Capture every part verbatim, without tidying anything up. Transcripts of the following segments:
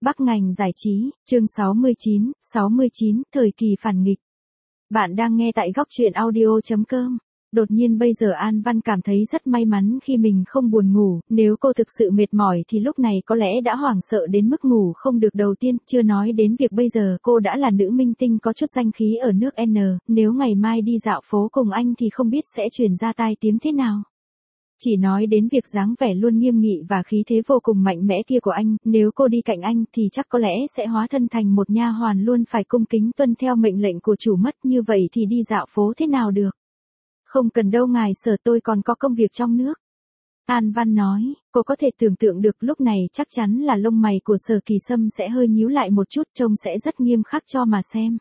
Bắc ngành giải trí, chương sáu mươi chín, sáu mươi chín, thời kỳ phản nghịch. Bạn đang nghe tại góc truyện audio chấm com. Đột nhiên bây giờ An Văn cảm thấy rất may mắn khi mình không buồn ngủ, nếu cô thực sự mệt mỏi thì lúc này có lẽ đã hoảng sợ đến mức ngủ không được đầu tiên, chưa nói đến việc bây giờ cô đã là nữ minh tinh có chút danh khí ở nước N, nếu ngày mai đi dạo phố cùng anh thì không biết sẽ truyền ra tai tiếng thế nào. Chỉ nói đến việc dáng vẻ luôn nghiêm nghị và khí thế vô cùng mạnh mẽ kia của anh, nếu cô đi cạnh anh thì chắc có lẽ sẽ hóa thân thành một nha hoàn luôn phải cung kính tuân theo mệnh lệnh của chủ mất, như vậy thì đi dạo phố thế nào được. Không cần đâu ngài Sở, tôi còn có công việc trong nước. An Văn nói, cô có thể tưởng tượng được lúc này chắc chắn là lông mày của Sở Kỳ Sâm sẽ hơi nhíu lại một chút, trông sẽ rất nghiêm khắc cho mà xem.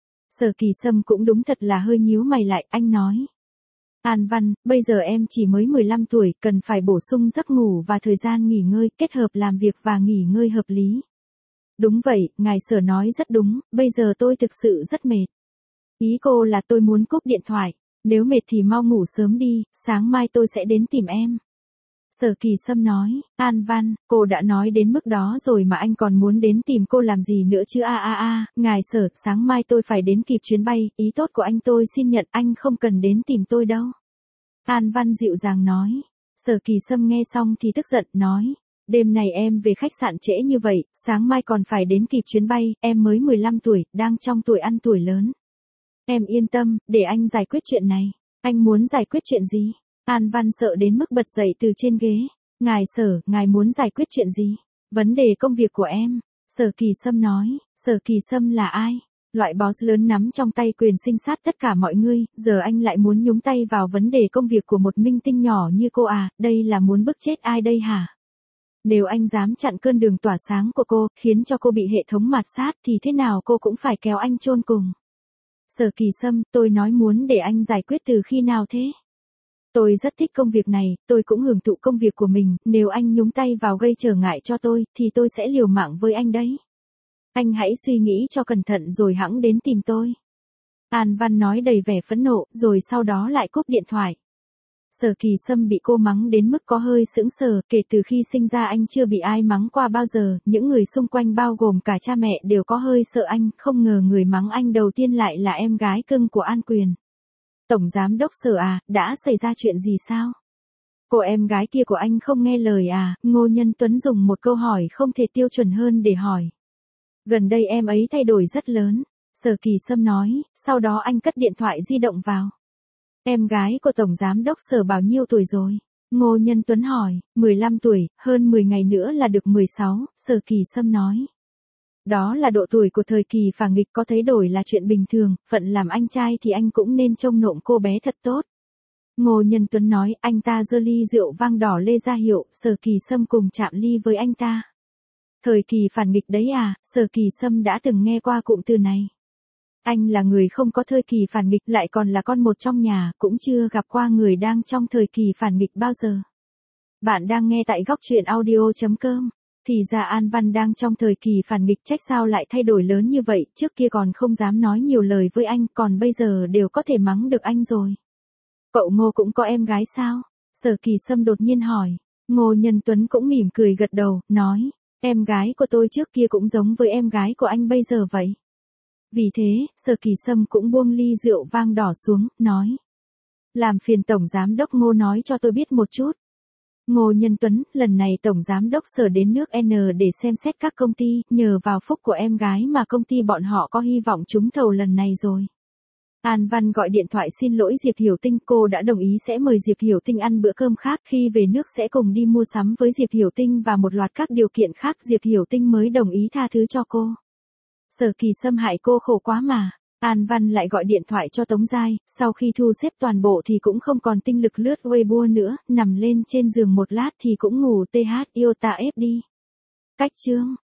Sở Kỳ Sâm cũng đúng thật là hơi nhíu mày lại, anh nói. An Văn, bây giờ em chỉ mới mười lăm tuổi, cần phải bổ sung giấc ngủ và thời gian nghỉ ngơi, kết hợp làm việc và nghỉ ngơi hợp lý. Đúng vậy, ngài Sở nói rất đúng, bây giờ tôi thực sự rất mệt. Ý cô là tôi muốn cúp điện thoại, nếu mệt thì mau ngủ sớm đi, sáng mai tôi sẽ đến tìm em. Sở Kỳ Sâm nói, An Văn, cô đã nói đến mức đó rồi mà anh còn muốn đến tìm cô làm gì nữa chứ a a a, ngài Sở, sáng mai tôi phải đến kịp chuyến bay, ý tốt của anh tôi xin nhận, anh không cần đến tìm tôi đâu. An Văn dịu dàng nói, Sở Kỳ Sâm nghe xong thì tức giận, nói, đêm này em về khách sạn trễ như vậy, sáng mai còn phải đến kịp chuyến bay, em mới mười lăm tuổi, đang trong tuổi ăn tuổi lớn. Em yên tâm, để anh giải quyết chuyện này. Anh muốn giải quyết chuyện gì? An Văn sợ đến mức bật dậy từ trên ghế. Ngài Sở, ngài muốn giải quyết chuyện gì? Vấn đề công việc của em. Sở Kỳ Sâm nói, Sở Kỳ Sâm là ai? Loại boss lớn nắm trong tay quyền sinh sát tất cả mọi người, giờ anh lại muốn nhúng tay vào vấn đề công việc của một minh tinh nhỏ như cô à, đây là muốn bức chết ai đây hả? Nếu anh dám chặn cơn đường tỏa sáng của cô, khiến cho cô bị hệ thống mạt sát thì thế nào cô cũng phải kéo anh chôn cùng. Sở Kỳ Sâm, tôi nói muốn để anh giải quyết từ khi nào thế? Tôi rất thích công việc này, tôi cũng hưởng thụ công việc của mình, nếu anh nhúng tay vào gây trở ngại cho tôi, thì tôi sẽ liều mạng với anh đấy. Anh hãy suy nghĩ cho cẩn thận rồi hẵng đến tìm tôi. An Văn nói đầy vẻ phẫn nộ, rồi sau đó lại cúp điện thoại. Sở Kỳ Sâm bị cô mắng đến mức có hơi sững sờ, kể từ khi sinh ra anh chưa bị ai mắng qua bao giờ, những người xung quanh bao gồm cả cha mẹ đều có hơi sợ anh, không ngờ người mắng anh đầu tiên lại là em gái cưng của An Quyền. Tổng giám đốc Sở à, đã xảy ra chuyện gì sao? Cô em gái kia của anh không nghe lời à? Ngô Nhân Tuấn dùng một câu hỏi không thể tiêu chuẩn hơn để hỏi. Gần đây em ấy thay đổi rất lớn, Sở Kỳ Sâm nói, sau đó anh cất điện thoại di động vào. Em gái của Tổng Giám đốc Sở bao nhiêu tuổi rồi? Ngô Nhân Tuấn hỏi, mười lăm tuổi, hơn mười ngày nữa là được mười sáu, Sở Kỳ Sâm nói. Đó là độ tuổi của thời kỳ phản nghịch, có thấy đổi là chuyện bình thường, phận làm anh trai thì anh cũng nên trông nộm cô bé thật tốt. Ngô Nhân Tuấn nói, anh ta giơ ly rượu vang đỏ lê ra hiệu, Sở Kỳ Sâm cùng chạm ly với anh ta. Thời kỳ phản nghịch đấy à, Sở Kỳ Sâm đã từng nghe qua cụm từ này. Anh là người không có thời kỳ phản nghịch, lại còn là con một trong nhà, cũng chưa gặp qua người đang trong thời kỳ phản nghịch bao giờ. Bạn đang nghe tại góc truyện audio chấm com. Thì ra An Văn đang trong thời kỳ phản nghịch, trách sao lại thay đổi lớn như vậy, trước kia còn không dám nói nhiều lời với anh, còn bây giờ đều có thể mắng được anh rồi. Cậu Ngô cũng có em gái sao? Sở Kỳ Sâm đột nhiên hỏi. Ngô Nhân Tuấn cũng mỉm cười gật đầu, nói, em gái của tôi trước kia cũng giống với em gái của anh bây giờ vậy. Vì thế, Sở Kỳ Sâm cũng buông ly rượu vang đỏ xuống, nói. Làm phiền Tổng Giám đốc Ngô nói cho tôi biết một chút. Ngô Nhân Tuấn, lần này Tổng Giám đốc Sở đến nước N để xem xét các công ty, nhờ vào phúc của em gái mà công ty bọn họ có hy vọng trúng thầu lần này rồi. An Văn gọi điện thoại xin lỗi Diệp Hiểu Tinh, cô đã đồng ý sẽ mời Diệp Hiểu Tinh ăn bữa cơm khác, khi về nước sẽ cùng đi mua sắm với Diệp Hiểu Tinh và một loạt các điều kiện khác, Diệp Hiểu Tinh mới đồng ý tha thứ cho cô. Sở Kỳ Sâm hại cô khổ quá mà. An Văn lại gọi điện thoại cho Tống Giai, sau khi thu xếp toàn bộ thì cũng không còn tinh lực lướt Weibo nữa, nằm lên trên giường một lát thì cũng ngủ th iota ép đi. Cách chương